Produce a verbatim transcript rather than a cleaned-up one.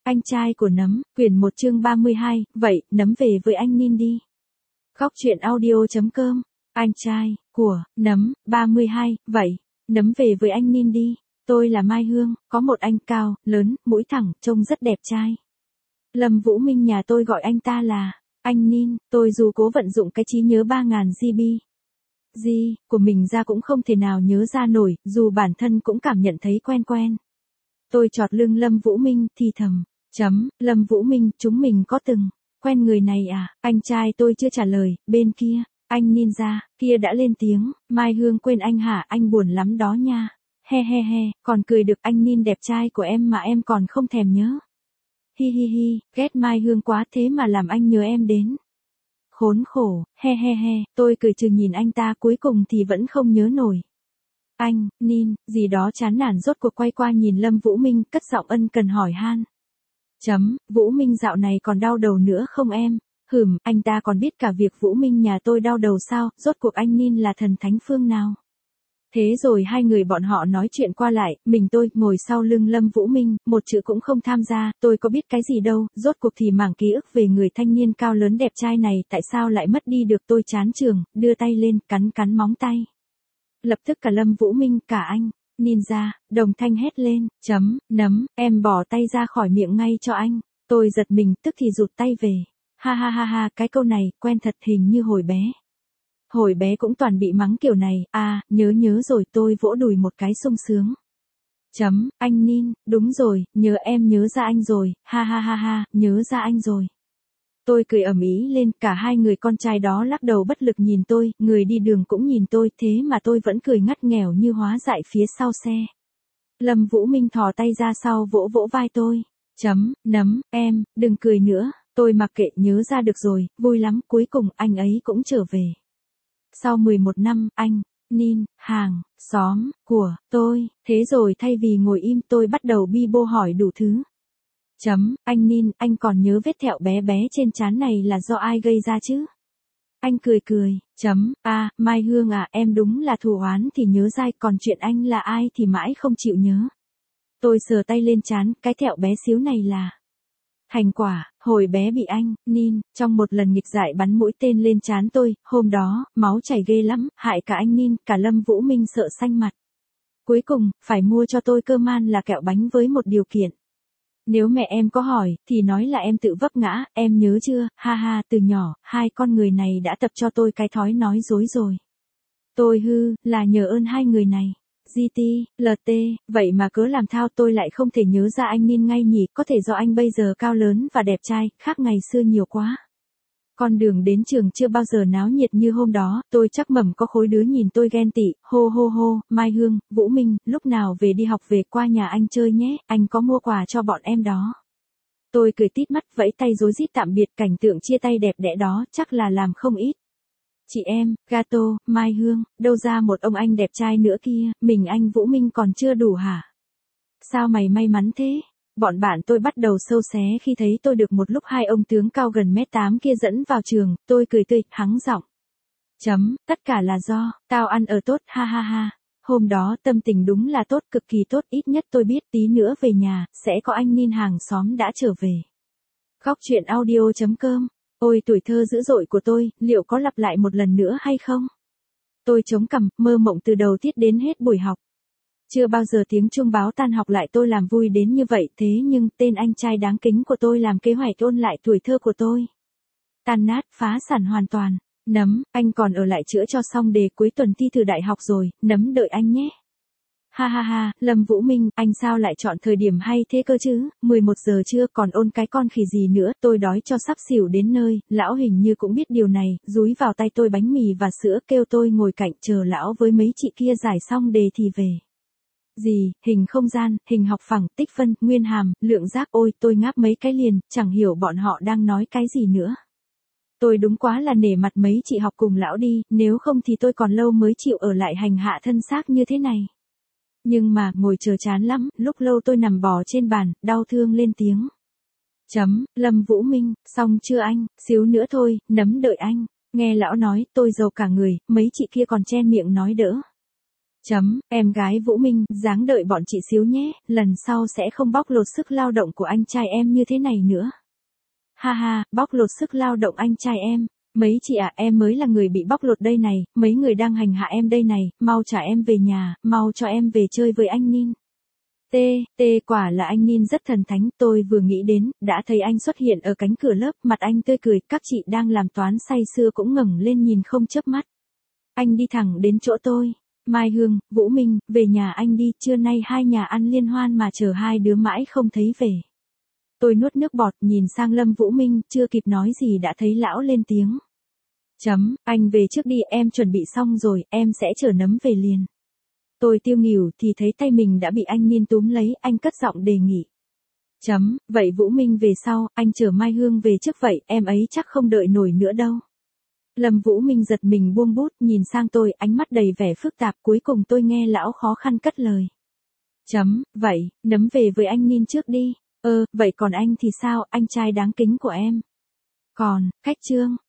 Anh trai của Nấm, quyển một chương ba mươi hai, vậy, Nấm về với anh Nin đi. Góc truyện audio.com, anh trai, của, Nấm, ba mươi hai, vậy, Nấm về với anh Nin đi. Tôi là Mai Hương, có một anh cao, lớn, mũi thẳng, trông rất đẹp trai. Lâm Vũ Minh nhà tôi gọi anh ta là, anh Nin, tôi dù cố vận dụng cái trí nhớ ba nghìn gi bi. Gì, của mình ra cũng không thể nào nhớ ra nổi, dù bản thân cũng cảm nhận thấy quen quen. Tôi chọt lưng Lâm Vũ Minh, thì thầm, chấm, Lâm Vũ Minh, chúng mình có từng quen người này à? Anh trai tôi chưa trả lời, bên kia, anh Ninja, kia đã lên tiếng, Mai Hương quên anh hả, anh buồn lắm đó nha. He he he, còn cười được anh Nin đẹp trai của em mà em còn không thèm nhớ. Hi hi hi, ghét Mai Hương quá thế mà làm anh nhớ em đến. Khốn khổ, he he he, tôi cười trừ nhìn anh ta cuối cùng thì vẫn không nhớ nổi. Anh, Nin, gì đó chán nản rốt cuộc quay qua nhìn Lâm Vũ Minh, cất giọng ân cần hỏi han. Chấm, Vũ Minh dạo này còn đau đầu nữa không em? Hừm, anh ta còn biết cả việc Vũ Minh nhà tôi đau đầu sao, rốt cuộc anh Nin là thần thánh phương nào? Thế rồi hai người bọn họ nói chuyện qua lại, mình tôi ngồi sau lưng Lâm Vũ Minh, một chữ cũng không tham gia, tôi có biết cái gì đâu, rốt cuộc thì mảng ký ức về người thanh niên cao lớn đẹp trai này tại sao lại mất đi được, tôi chán trường, đưa tay lên, cắn cắn móng tay. Lập tức cả Lâm Vũ Minh, cả anh, Ninja, đồng thanh hét lên, chấm, Nấm, em bỏ tay ra khỏi miệng ngay cho anh. Tôi giật mình, tức thì rụt tay về. Ha ha ha ha, cái câu này, quen thật hình như hồi bé. Hồi bé cũng toàn bị mắng kiểu này, à, nhớ nhớ rồi, tôi vỗ đùi một cái sung sướng. Chấm, anh Nin, đúng rồi, nhớ em nhớ ra anh rồi, ha ha ha ha, nhớ ra anh rồi. Tôi cười ầm ĩ lên, cả hai người con trai đó lắc đầu bất lực nhìn tôi, người đi đường cũng nhìn tôi, thế mà tôi vẫn cười ngắt nghèo như hóa dại phía sau xe. Lâm Vũ Minh thò tay ra sau vỗ vỗ vai tôi. Chấm, Nấm, em, đừng cười nữa, tôi mặc kệ, nhớ ra được rồi, vui lắm, cuối cùng anh ấy cũng trở về. Sau mười một năm, anh, Nin, hàng, xóm, của, tôi, thế rồi thay vì ngồi im tôi bắt đầu bi bô hỏi đủ thứ. Chấm, anh Nin, anh còn nhớ vết thẹo bé bé trên trán này là do ai gây ra chứ? Anh cười cười, chấm, à, Mai Hương à, em đúng là thù oán thì nhớ dai, còn chuyện anh là ai thì mãi không chịu nhớ. Tôi sờ tay lên trán, cái thẹo bé xíu này là thành quả, hồi bé bị anh, Nin, trong một lần nghịch dại bắn mũi tên lên trán tôi, hôm đó, máu chảy ghê lắm, hại cả anh Nin, cả Lâm Vũ Minh sợ xanh mặt. Cuối cùng, phải mua cho tôi cơ man là kẹo bánh với một điều kiện. Nếu mẹ em có hỏi, thì nói là em tự vấp ngã, em nhớ chưa, ha ha, từ nhỏ, hai con người này đã tập cho tôi cái thói nói dối rồi. Tôi hư, là nhờ ơn hai người này. giê tê, lờ tê, vậy mà cớ làm thao tôi lại không thể nhớ ra anh Nin ngay nhỉ, có thể do anh bây giờ cao lớn và đẹp trai, khác ngày xưa nhiều quá. Con đường đến trường chưa bao giờ náo nhiệt như hôm đó, tôi chắc mẩm có khối đứa nhìn tôi ghen tị, hô hô hô, Mai Hương, Vũ Minh, lúc nào về đi học về qua nhà anh chơi nhé, anh có mua quà cho bọn em đó. Tôi cười tít mắt vẫy tay rối rít tạm biệt, cảnh tượng chia tay đẹp đẽ đó, chắc là làm không ít. Chị em, Gato, Mai Hương, đâu ra một ông anh đẹp trai nữa kia, mình anh Vũ Minh còn chưa đủ hả? Sao mày may mắn thế? Bọn bạn tôi bắt đầu sâu xé khi thấy tôi được một lúc hai ông tướng cao gần mét tám kia dẫn vào trường, tôi cười tươi, hắng giọng. Chấm, tất cả là do, tao ăn ở tốt, ha ha ha. Hôm đó tâm tình đúng là tốt, cực kỳ tốt, ít nhất tôi biết tí nữa về nhà, sẽ có anh Nin hàng xóm đã trở về. Góc truyện audio.com. Ôi tuổi thơ dữ dội của tôi, liệu có lặp lại một lần nữa hay không? Tôi chống cằm, mơ mộng từ đầu tiết đến hết buổi học. Chưa bao giờ tiếng chuông báo tan học lại tôi làm vui đến như vậy, thế nhưng tên anh trai đáng kính của tôi làm kế hoạch ôn lại tuổi thơ của tôi. Tan nát, phá sản hoàn toàn. Nấm, anh còn ở lại chữa cho xong đề cuối tuần thi thử đại học rồi, Nấm đợi anh nhé. Ha ha ha, Lâm Vũ Minh, anh sao lại chọn thời điểm hay thế cơ chứ, mười một giờ trưa còn ôn cái con khỉ gì nữa, tôi đói cho sắp xỉu đến nơi, lão hình như cũng biết điều này, dúi vào tay tôi bánh mì và sữa kêu tôi ngồi cạnh chờ lão với mấy chị kia giải xong đề thì về. Gì, hình không gian, hình học phẳng, tích phân, nguyên hàm, lượng giác, ôi tôi ngáp mấy cái liền, chẳng hiểu bọn họ đang nói cái gì nữa. Tôi đúng quá là nể mặt mấy chị học cùng lão đi, nếu không thì tôi còn lâu mới chịu ở lại hành hạ thân xác như thế này. Nhưng mà, ngồi chờ chán lắm, lúc lâu tôi nằm bò trên bàn, đau thương lên tiếng. Chấm, Lâm Vũ Minh, xong chưa anh, xíu nữa thôi, Nấm đợi anh. Nghe lão nói, tôi giàu cả người, mấy chị kia còn chen miệng nói đỡ. Chấm, em gái Vũ Minh, dáng đợi bọn chị xíu nhé, lần sau sẽ không bóc lột sức lao động của anh trai em như thế này nữa. Ha ha, bóc lột sức lao động anh trai em. Mấy chị ạ, à, em mới là người bị bóc lột đây này, mấy người đang hành hạ em đây này, mau trả em về nhà, mau cho em về chơi với anh Nin. T, T quả là anh Nin rất thần thánh, tôi vừa nghĩ đến, đã thấy anh xuất hiện ở cánh cửa lớp, mặt anh tươi cười, các chị đang làm toán say sưa cũng ngẩng lên nhìn không chớp mắt. Anh đi thẳng đến chỗ tôi. Mai Hương, Vũ Minh, về nhà anh đi, trưa nay hai nhà ăn liên hoan mà chờ hai đứa mãi không thấy về. Tôi nuốt nước bọt nhìn sang Lâm Vũ Minh, chưa kịp nói gì đã thấy lão lên tiếng. Chấm, anh về trước đi, em chuẩn bị xong rồi, em sẽ chở nấm về liền. Tôi tiêu nghỉu thì thấy tay mình đã bị anh Niên túm lấy, anh cất giọng đề nghị. Chấm, vậy Vũ Minh về sau, anh chở Mai Hương về trước vậy, em ấy chắc không đợi nổi nữa đâu. Lâm Vũ Minh giật mình buông bút, nhìn sang tôi, ánh mắt đầy vẻ phức tạp, cuối cùng tôi nghe lão khó khăn cất lời. Chấm, vậy, nấm về với anh Nin trước đi. Ơ, vậy còn anh thì sao, anh trai đáng kính của em? Còn, khách Trương,